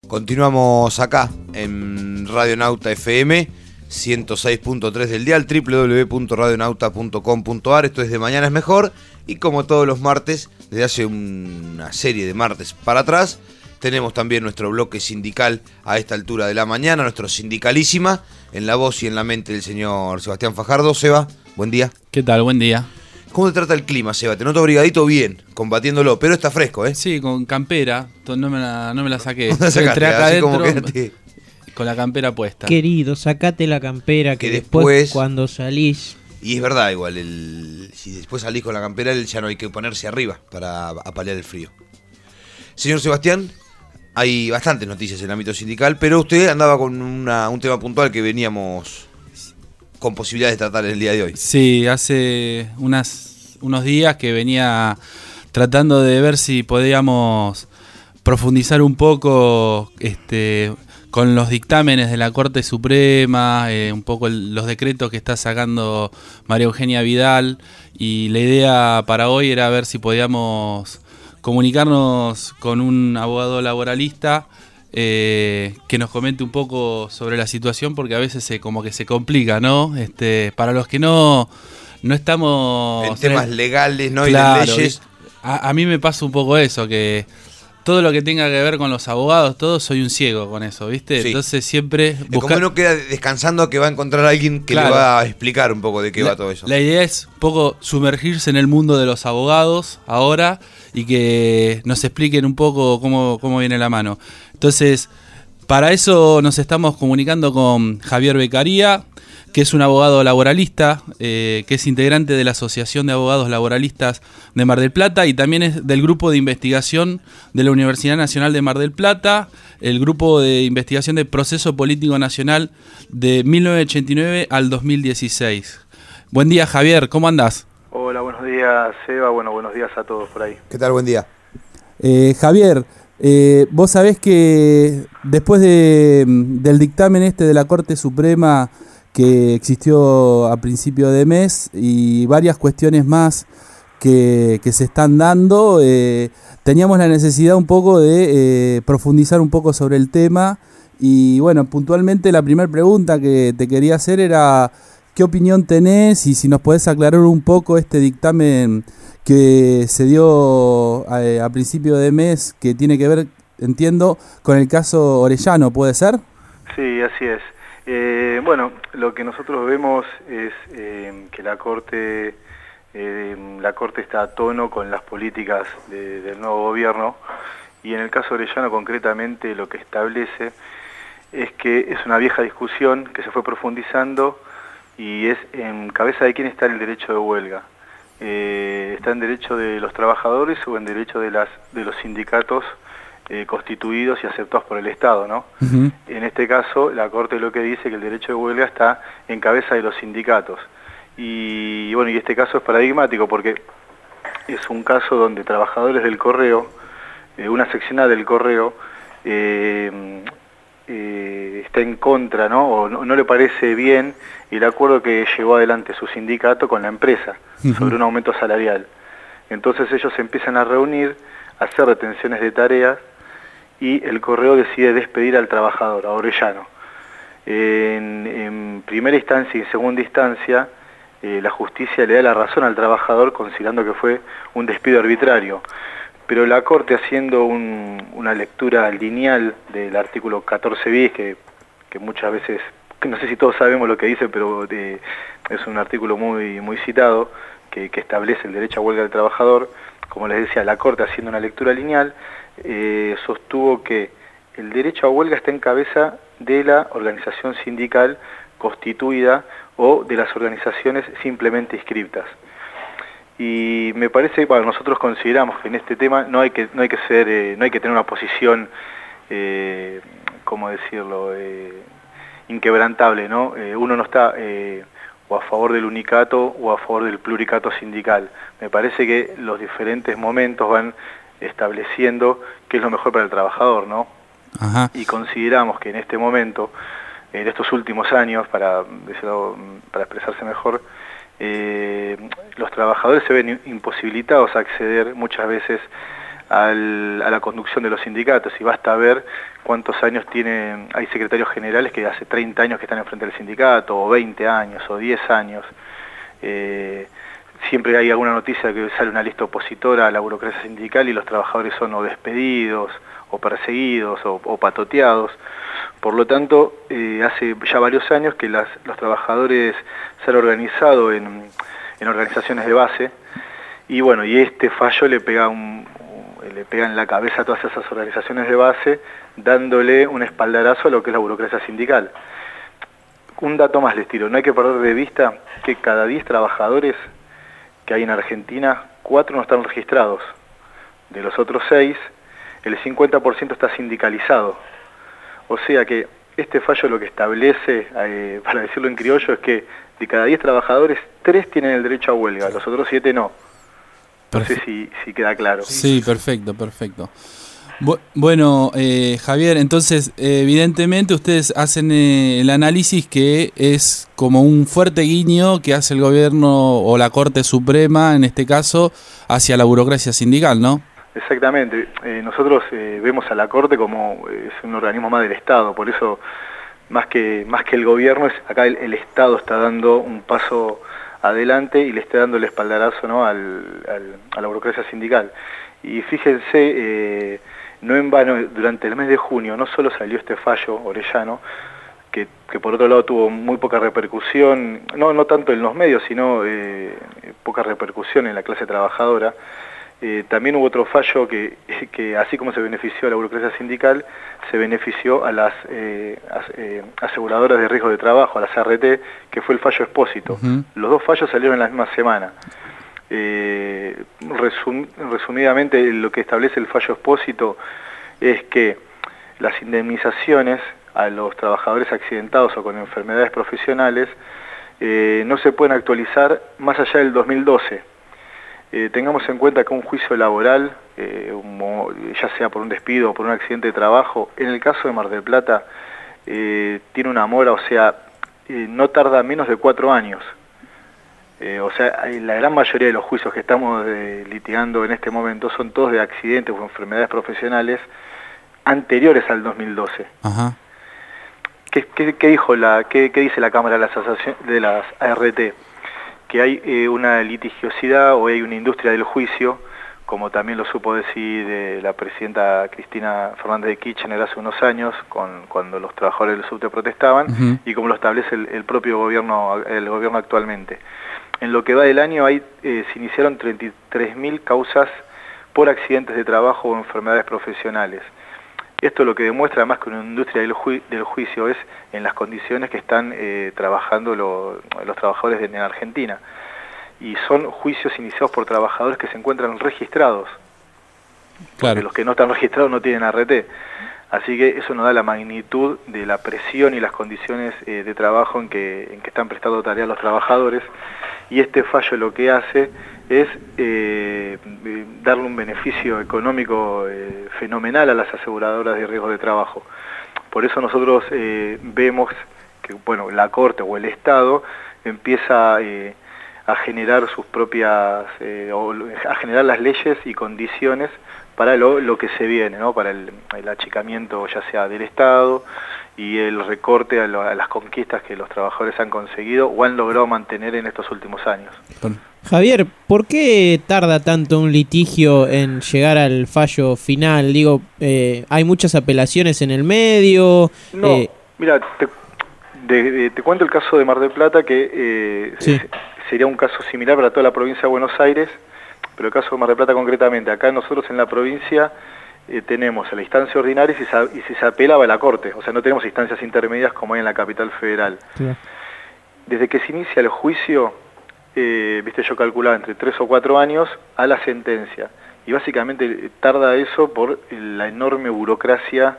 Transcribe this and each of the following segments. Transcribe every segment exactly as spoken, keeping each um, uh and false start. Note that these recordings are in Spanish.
Continuamos acá en Radionauta F M ciento seis punto tres del dial, doble u doble u doble u punto radionauta punto com punto a r. Esto es De Mañana es Mejor. Y como todos los martes, desde hace una serie de martes para atrás, tenemos también nuestro bloque sindical a esta altura de la mañana, nuestro Sindicalísima, en la voz y en la mente del señor Sebastián Fajardo. Seba, buen día. ¿Qué tal? Buen día. ¿Cómo te trata el clima, Seba? Te noto abrigadito bien, combatiéndolo, pero está fresco, ¿eh? Sí, con campera, no me la, no me la saqué. No la sacaste, Entré acá así adentro como quédate. Con la campera puesta. Querido, sacate la campera que, Que después, después- cuando salís... Y es verdad, igual, el, si después salís con la campera, el- ya no hay que ponerse arriba para apalear el frío. Señor Sebastián, hay bastantes noticias en el ámbito sindical, pero usted andaba con una, un tema puntual que veníamos con posibilidades de tratar el día de hoy. Sí, hace unas, unos días que venía tratando de ver si podíamos profundizar un poco este, con los dictámenes de la Corte Suprema, eh, un poco el, los decretos que está sacando María Eugenia Vidal, y la idea para hoy era ver si podíamos comunicarnos con un abogado laboralista eh, que nos comente un poco sobre la situación, porque a veces se, como que se complica, ¿no? Este, para los que no, no estamos... En temas legales, ¿no? Claro, y de leyes. A, a mí me pasa un poco eso, que todo lo que tenga que ver con los abogados, todo, soy un ciego con eso, ¿viste? Sí. Entonces siempre... Es buscar- como uno queda descansando a que va a encontrar a alguien que Claro. le va a explicar un poco de qué la, va todo eso. la idea es un poco sumergirse en el mundo de los abogados ahora y que nos expliquen un poco cómo, cómo viene la mano. Entonces, para eso nos estamos comunicando con Javier Beccaría, que es un abogado laboralista, eh, que es integrante de la Asociación de Abogados Laboralistas de Mar del Plata y también es del grupo de investigación de la Universidad Nacional de Mar del Plata, el grupo de investigación de Proceso Político Nacional de mil novecientos ochenta y nueve al dos mil dieciséis. Buen día, Javier, ¿cómo andás? Hola, buenos días, Seba. Bueno, buenos días a todos por ahí. ¿Qué tal? Buen día. Eh, Javier, eh, vos sabés que después de, del dictamen este de la Corte Suprema que existió a principio de mes y varias cuestiones más que, que se están dando, eh, teníamos la necesidad un poco de eh, profundizar un poco sobre el tema y bueno, puntualmente la primera pregunta que te quería hacer era ¿qué opinión tenés y si nos podés aclarar un poco este dictamen que se dio a, a principio de mes que tiene que ver, entiendo, con el caso Orellano, ¿puede ser? Sí, así es. Eh, bueno, lo que nosotros vemos es eh, que la Corte, eh, la Corte está a tono con las políticas de, del nuevo gobierno y en el caso Orellano concretamente lo que establece es que es una vieja discusión que se fue profundizando y es en cabeza de quién está el derecho de huelga. Eh, ¿Está en derecho de los trabajadores o en derecho de, las, de los sindicatos eh, constituidos y aceptados por el Estado, ¿no? Uh-huh. En este caso, la Corte lo que dice que el derecho de huelga está en cabeza de los sindicatos. Y bueno, y este caso es paradigmático porque es un caso donde trabajadores del correo, eh, una seccional del correo, eh, eh, está en contra, ¿no? O no, no le parece bien el acuerdo que llevó adelante su sindicato con la empresa uh-huh. sobre un aumento salarial. Entonces ellos se empiezan a reunir, a hacer retenciones de tareas y el correo decide despedir al trabajador, a Orellano. En, en primera instancia y en segunda instancia, eh, la justicia le da la razón al trabajador considerando que fue un despido arbitrario. Pero la Corte, haciendo un, una lectura lineal del artículo catorce bis, que, que muchas veces, que no sé si todos sabemos lo que dice, pero de, es un artículo muy, muy citado, que, que establece el derecho a huelga del trabajador, como les decía, la Corte, haciendo una lectura lineal, eh, sostuvo que el derecho a huelga está en cabeza de la organización sindical constituida o de las organizaciones simplemente inscriptas. Y me parece, bueno, nosotros consideramos que en este tema no hay que no hay que ser eh, no hay que tener una posición, eh, ¿cómo decirlo?, eh, inquebrantable, ¿no? Eh, uno no está eh, o a favor del unicato o a favor del pluricato sindical. Me parece que los diferentes momentos van estableciendo qué es lo mejor para el trabajador, ¿no? Ajá. Y consideramos que en este momento, en estos últimos años, para decirlo, para expresarse mejor, eh, los trabajadores se ven imposibilitados a acceder muchas veces al, a la conducción de los sindicatos, y basta ver cuántos años tienen, hay secretarios generales que hace treinta años que están enfrente del sindicato, o veinte años, o diez años. Eh, siempre hay alguna noticia que sale una lista opositora a la burocracia sindical y los trabajadores son o despedidos, o perseguidos, o, o patoteados. Por lo tanto, eh, hace ya varios años que las, los trabajadores se han organizado en, en organizaciones de base, y bueno, y este fallo le pega, un, le pega en la cabeza a todas esas organizaciones de base, dándole un espaldarazo a lo que es la burocracia sindical. Un dato más les tiro, no hay que perder de vista que cada diez trabajadores que hay en Argentina, cuatro no están registrados. De los otros seis, el cincuenta por ciento está sindicalizado. O sea que este fallo lo que establece, eh, para decirlo en criollo, es que de cada diez trabajadores, tres tienen el derecho a huelga, los otros siete no. No sé si, si queda claro. Sí, perfecto, perfecto. Bu bueno, eh, Javier, entonces, eh, evidentemente ustedes hacen eh, el análisis que es como un fuerte guiño que hace el gobierno o la Corte Suprema, en este caso, hacia la burocracia sindical, ¿no? Exactamente. Eh, nosotros eh, vemos a la Corte como eh, es un organismo más del Estado, por eso más que más que el gobierno, es acá el, el Estado está dando un paso adelante y le está dando el espaldarazo, ¿no?, al, al, a la burocracia sindical. Y fíjense, eh, no en vano, durante el mes de junio no solo salió este fallo Orellano, que, que por otro lado tuvo muy poca repercusión, no, no tanto en los medios, sino eh, poca repercusión en la clase trabajadora. Eh, también hubo otro fallo que, que, así como se benefició a la burocracia sindical, se benefició a las eh, as, eh, aseguradoras de riesgo de trabajo, a las A R T, que fue el fallo Expósito. Uh-huh. Los dos fallos salieron en la misma semana. Eh, resum, resumidamente, lo que establece el fallo Expósito es que las indemnizaciones a los trabajadores accidentados o con enfermedades profesionales eh, no se pueden actualizar más allá del dos mil doce. Eh, tengamos en cuenta que un juicio laboral, eh, un, ya sea por un despido o por un accidente de trabajo, en el caso de Mar del Plata, eh, tiene una mora, o sea, eh, no tarda menos de cuatro años. Eh, o sea, la gran mayoría de los juicios que estamos eh, litigando en este momento son todos de accidentes o enfermedades profesionales anteriores al dos mil doce. Ajá. ¿Qué, qué, qué dijo la, qué, qué dice la Cámara de las, de las A R T? Que hay eh, una litigiosidad o hay una industria del juicio, como también lo supo decir eh, la presidenta Cristina Fernández de Kirchner hace unos años, con, cuando los trabajadores del subte protestaban, uh-huh. y como lo establece el, el propio gobierno, el gobierno actualmente. En lo que va del año hay, eh, se iniciaron treinta y tres mil causas por accidentes de trabajo o enfermedades profesionales. Esto lo que demuestra, además, que una industria del, ju del juicio es en las condiciones que están eh, trabajando lo, los trabajadores de, en Argentina. Y son juicios iniciados por trabajadores que se encuentran registrados. Claro. Porque los que no están registrados no tienen A R T. Así que eso nos da la magnitud de la presión y las condiciones eh, de trabajo en que, en que están prestando tarea los trabajadores. Y este fallo lo que hace es eh, darle un beneficio económico eh, fenomenal a las aseguradoras de riesgo de trabajo. Por eso nosotros eh, vemos que, bueno, la Corte o el Estado empieza eh, a generar sus propias, eh, o a generar las leyes y condiciones para lo, lo que se viene, ¿no? Para el, el achicamiento ya sea del Estado y el recorte a, lo, a las conquistas que los trabajadores han conseguido o han logrado mantener en estos últimos años. Javier, ¿por qué tarda tanto un litigio en llegar al fallo final? Digo, eh, ¿hay muchas apelaciones en el medio? No, eh... mira, te, de, de, te cuento el caso de Mar del Plata, que eh, sí. es, sería un caso similar para toda la provincia de Buenos Aires, pero el caso de Mar del Plata concretamente, acá nosotros en la provincia eh, tenemos la instancia ordinaria y, se, y si se apelaba a la Corte, o sea, no tenemos instancias intermedias como hay en la capital federal. Sí. Desde que se inicia el juicio, eh, viste, yo calculaba entre tres o cuatro años a la sentencia, y básicamente tarda eso por la enorme burocracia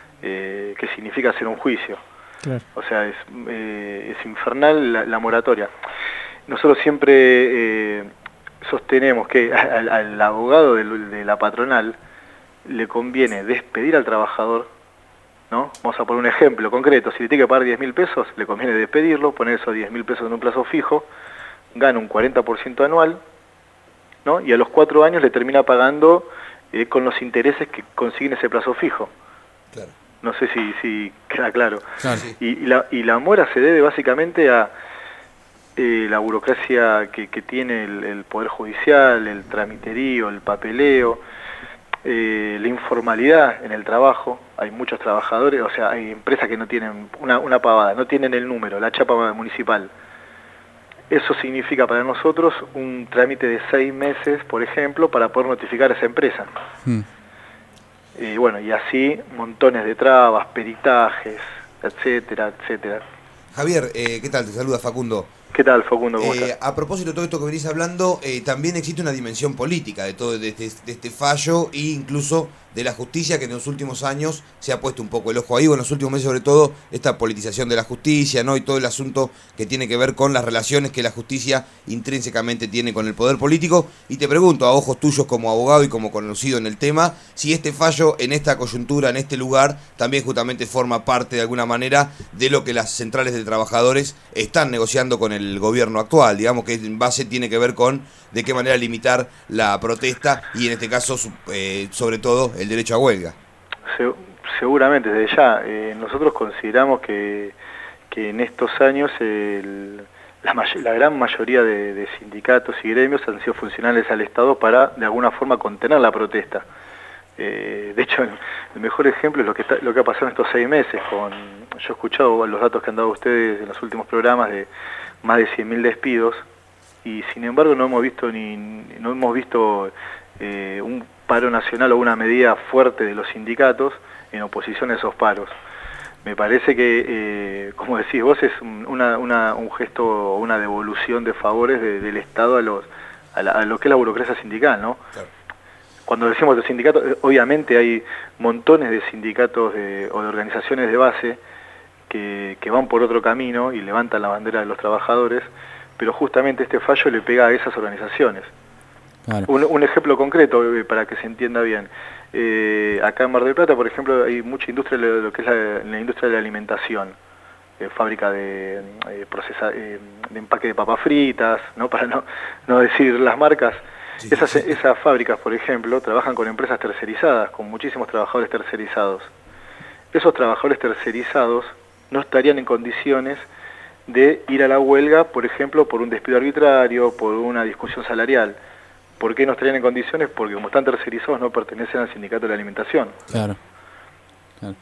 eh, que significa hacer un juicio. Claro. O sea, es, eh, es infernal la, la moratoria. Nosotros siempre eh, sostenemos que al, al abogado de, de la patronal le conviene despedir al trabajador, ¿no? Vamos a poner un ejemplo concreto: si le tiene que pagar diez mil pesos, le conviene despedirlo, poner esos diez mil pesos en un plazo fijo, gana un cuarenta por ciento anual, ¿no? Y a los cuatro años le termina pagando eh, con los intereses que consiguen ese plazo fijo. Claro. No sé si, si queda claro. Claro. Y, y, la, y la mora se debe básicamente a eh, la burocracia que, que tiene el, el Poder Judicial, el tramiterío, el papeleo, eh, la informalidad en el trabajo. Hay muchos trabajadores, o sea, hay empresas que no tienen una, una pavada, no tienen el número, la chapa municipal. Eso significa para nosotros un trámite de seis meses, por ejemplo, para poder notificar a esa empresa. Mm. Y bueno, y así montones de trabas, peritajes, etcétera, etcétera. Javier, eh, ¿qué tal? Te saluda Facundo. ¿Qué tal, Facundo? ¿Cómo eh, estás? A propósito de todo esto que venís hablando, eh, también existe una dimensión política de todo de este, de este fallo e incluso de la justicia, que en los últimos años se ha puesto un poco el ojo ahí, o en los últimos meses sobre todo, esta politización de la justicia, ¿no? Y todo el asunto que tiene que ver con las relaciones que la justicia intrínsecamente tiene con el poder político. Y te pregunto, a ojos tuyos como abogado y como conocido en el tema, si este fallo en esta coyuntura, en este lugar, también justamente forma parte de alguna manera de lo que las centrales de trabajadores están negociando con el gobierno actual, digamos que en base tiene que ver con de qué manera limitar la protesta y en este caso, eh, sobre todo, el derecho a huelga. Se, seguramente, desde ya. Eh, nosotros consideramos que, que en estos años el, la, la gran mayoría de, de sindicatos y gremios han sido funcionales al Estado para, de alguna forma, contener la protesta. Eh, de hecho, el, el mejor ejemplo es lo que, está, lo que ha pasado en estos seis meses. Con, yo he escuchado los datos que han dado ustedes en los últimos programas de más de cien mil despidos, y sin embargo no hemos visto ni no hemos visto eh, un paro nacional o una medida fuerte de los sindicatos en oposición a esos paros. Me parece que, eh, como decís vos, es una, una, un gesto o una devolución de favores de, del Estado a, los, a, la, a lo que es la burocracia sindical, ¿no? Claro. Cuando decimos de sindicatos, obviamente hay montones de sindicatos de, o de organizaciones de base que, que van por otro camino y levantan la bandera de los trabajadores, pero justamente este fallo le pega a esas organizaciones. Claro. Un, un ejemplo concreto, eh, para que se entienda bien. Eh, acá en Mar del Plata, por ejemplo, hay mucha industria, lo que es la, la industria de la alimentación, eh, fábrica de, eh, procesa, eh, de empaque de papas fritas, ¿no? Para no, no decir las marcas. Sí, esas, sí. esas fábricas, por ejemplo, trabajan con empresas tercerizadas, con muchísimos trabajadores tercerizados. Esos trabajadores tercerizados no estarían en condiciones de ir a la huelga, por ejemplo, por un despido arbitrario, por una discusión salarial. ¿Por qué no estarían en condiciones? Porque como están tercerizados no pertenecen al sindicato de la alimentación. Claro. claro.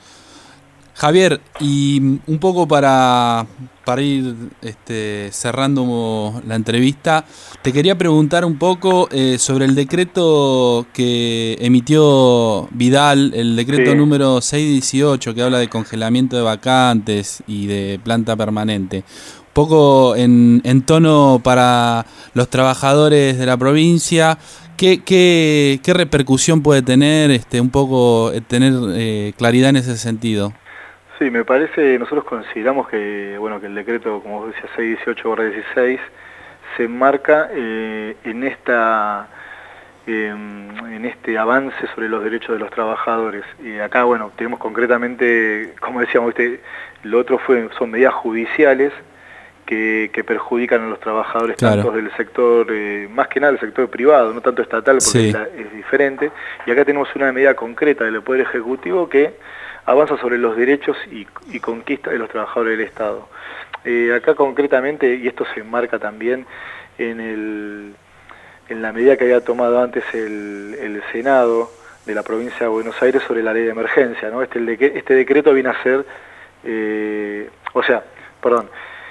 Javier, y un poco para, para ir este, cerrando la entrevista, te quería preguntar un poco eh, sobre el decreto que emitió Vidal, el decreto sí. número seiscientos dieciocho, que habla de congelamiento de vacantes y de planta permanente. Un poco en, en tono para los trabajadores de la provincia. ¿Qué, qué, qué repercusión puede tener, este, un poco tener eh, claridad en ese sentido? Sí, me parece, nosotros consideramos que, bueno, que el decreto, como vos decías, seiscientos dieciocho barra dieciséis, se enmarca eh, en esta eh, en este avance sobre los derechos de los trabajadores. Y acá, bueno, tenemos concretamente, como decíamos, este, lo otro fue, son medidas judiciales que, que perjudican a los trabajadores, claro. tanto del sector, eh, más que nada del sector privado, no tanto estatal, porque sí. es, la, es diferente. Y acá tenemos una medida concreta del Poder Ejecutivo que avanza sobre los derechos y, y conquista de los trabajadores del Estado. Eh, acá concretamente, y esto se enmarca también en, el, en la medida que había tomado antes el, el Senado de la provincia de Buenos Aires sobre la ley de emergencia, ¿no? Este, el de, este decreto viene a ser, eh, o sea, perdón,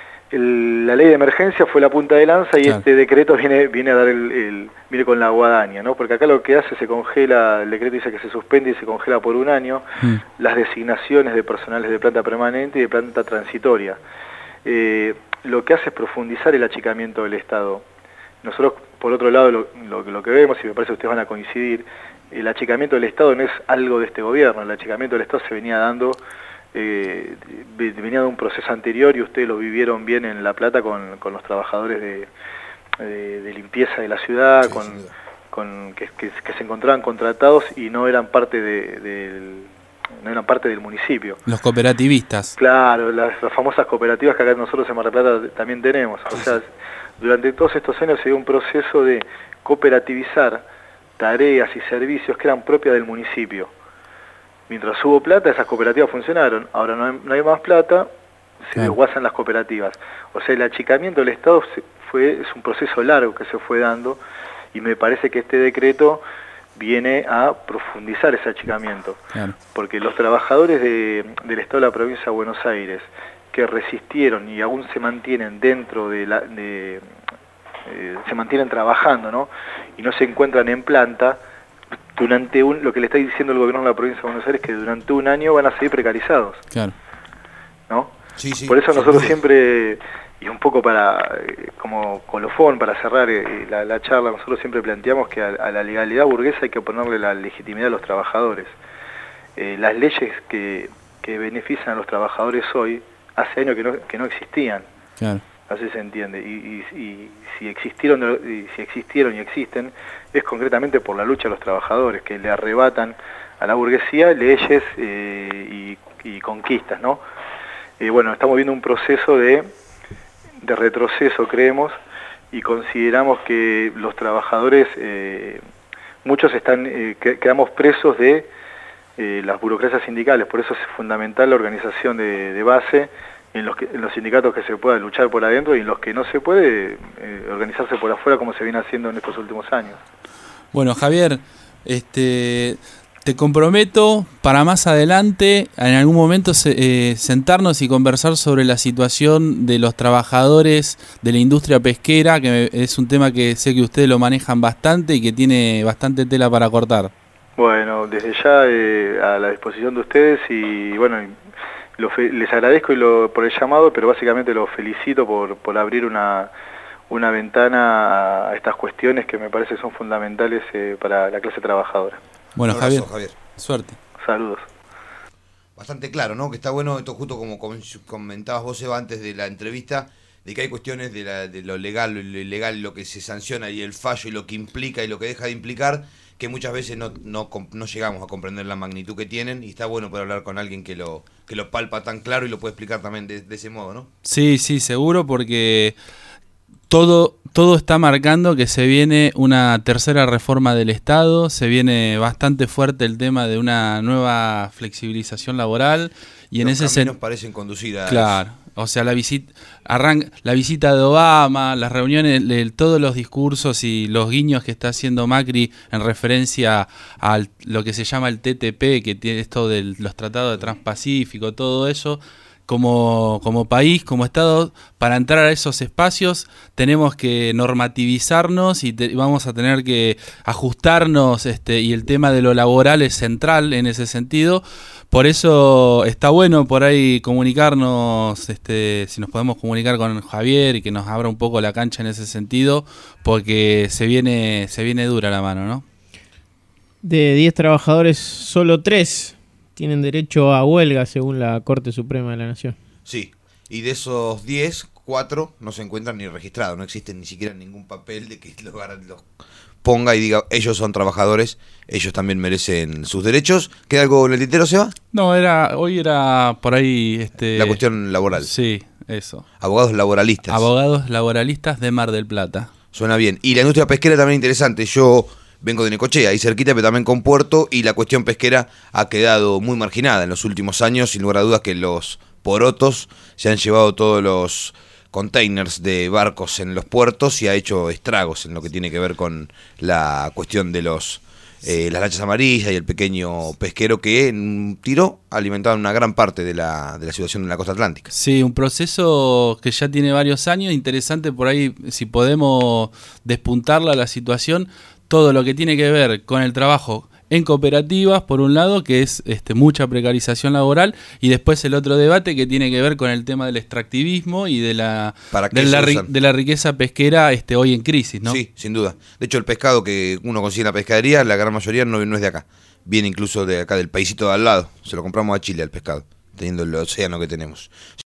el, la ley de emergencia fue la punta de lanza y claro. este decreto viene viene a dar el, el viene con la guadaña, ¿no? Porque acá lo que hace, se congela, el decreto dice que se suspende y se congela por un año mm. las designaciones de personales de planta permanente y de planta transitoria. Eh, lo que hace es profundizar el achicamiento del Estado. Nosotros, por otro lado, lo, lo, lo que vemos, y me parece que ustedes van a coincidir, el achicamiento del Estado no es algo de este gobierno, el achicamiento del Estado se venía dando Eh, venía de un proceso anterior y ustedes lo vivieron bien en La Plata con, con los trabajadores de, de, de limpieza de la ciudad, sí, con, con que, que, que se encontraban contratados y no eran parte de, de, no eran parte del municipio. Los cooperativistas. Claro, las, las famosas cooperativas que acá nosotros en Mar del Plata también tenemos. O sea, durante todos estos años se dio un proceso de cooperativizar tareas y servicios que eran propias del municipio. Mientras hubo plata, esas cooperativas funcionaron. Ahora no hay, no hay más plata, se Claro. desguazan las cooperativas. O sea, el achicamiento del Estado se fue, es un proceso largo que se fue dando, y me parece que este decreto viene a profundizar ese achicamiento. Claro. Porque los trabajadores de, del Estado de la provincia de Buenos Aires, que resistieron y aún se mantienen dentro de la... De, eh, se mantienen trabajando, ¿no? Y no se encuentran en planta, durante un, lo que le está diciendo el gobierno de la provincia de Buenos Aires es que durante un año van a seguir precarizados, Claro. ¿no? Sí, sí, Por eso sin nosotros duda. siempre, y un poco para, eh, como colofón, para cerrar eh, la, la charla, nosotros siempre planteamos que a, a la legalidad burguesa hay que ponerle la legitimidad a los trabajadores. Eh, las leyes que, que benefician a los trabajadores hoy, hace años que no, que no existían. Claro. Así se entiende, y, y, y si existieron y si existieron y existen es concretamente por la lucha de los trabajadores, que le arrebatan a la burguesía leyes eh, y, y conquistas, ¿no? Eh, bueno, estamos viendo un proceso de, de retroceso, creemos, y consideramos que los trabajadores, eh, muchos están eh, que, quedamos presos de eh, las burocracias sindicales, por eso es fundamental la organización de, de base, en los, que, en los sindicatos que se pueda luchar por adentro y en los que no se puede eh, organizarse por afuera como se viene haciendo en estos últimos años. Bueno, Javier, este, te comprometo para más adelante, en algún momento, se, eh, sentarnos y conversar sobre la situación de los trabajadores de la industria pesquera, que es un tema que sé que ustedes lo manejan bastante y que tiene bastante tela para cortar. Bueno, desde ya eh, a la disposición de ustedes y bueno, lo fe les agradezco y lo, por el llamado, pero básicamente los felicito por, por abrir una, una ventana a estas cuestiones que me parece son fundamentales eh, para la clase trabajadora. Bueno, Un abrazo, Javier, Javier. suerte. Saludos. Bastante claro, ¿no? Que está bueno, esto justo como com- comentabas vos, Eva, antes de la entrevista, de que hay cuestiones de, la, de lo legal, lo ilegal, lo que se sanciona y el fallo y lo que implica y lo que deja de implicar, que muchas veces no, no, no llegamos a comprender la magnitud que tienen, y está bueno poder hablar con alguien que lo, que lo palpa tan claro y lo puede explicar también de, de ese modo, ¿no? Sí, sí, seguro, porque todo, todo está marcando que se viene una tercera reforma del Estado, se viene bastante fuerte el tema de una nueva flexibilización laboral, y en Los ese caminos sentido, parecen conducir a... claro, o sea, la visita, arranca, la visita de Obama, las reuniones, el, todos los discursos y los guiños que está haciendo Macri en referencia a lo que se llama el T T P, que tiene esto de los tratados de Transpacífico, todo eso. Como, como país, como Estado, para entrar a esos espacios tenemos que normativizarnos y te, vamos a tener que ajustarnos, este, y el tema de lo laboral es central en ese sentido. Por eso está bueno por ahí comunicarnos, este, si nos podemos comunicar con Javier y que nos abra un poco la cancha en ese sentido, porque se viene, se viene dura la mano, ¿no? De diez trabajadores, solo tres tienen derecho a huelga según la Corte Suprema de la Nación. Sí, y de esos diez, cuatro no se encuentran ni registrados, no existen ni siquiera ningún papel de que los, los ponga y diga, ellos son trabajadores, ellos también merecen sus derechos. ¿Queda algo en el tintero, Seba? No, era, hoy era por ahí... Este, La cuestión laboral. Sí, eso. Abogados laboralistas. Abogados laboralistas de Mar del Plata. Suena bien. Y la industria pesquera también interesante. Yo vengo de Necochea, ahí cerquita, pero también con puerto, y la cuestión pesquera ha quedado muy marginada en los últimos años, sin lugar a dudas que los porotos se han llevado todos los containers de barcos en los puertos y ha hecho estragos en lo que tiene que ver con la cuestión de los eh, las lanchas amarillas y el pequeño pesquero que en un tiro ha alimentado una gran parte de la, de la situación en la costa atlántica. Sí, un proceso que ya tiene varios años, interesante por ahí si podemos despuntarla la situación, todo lo que tiene que ver con el trabajo en cooperativas, por un lado, que es este, mucha precarización laboral, y después el otro debate que tiene que ver con el tema del extractivismo y de la, de la, ri de la riqueza pesquera este, hoy en crisis, ¿no? Sí, sin duda. De hecho, el pescado que uno consigue en la pescadería, la gran mayoría no, no es de acá. Viene incluso de acá, del paisito de al lado. Se lo compramos a Chile, el pescado, teniendo el océano que tenemos.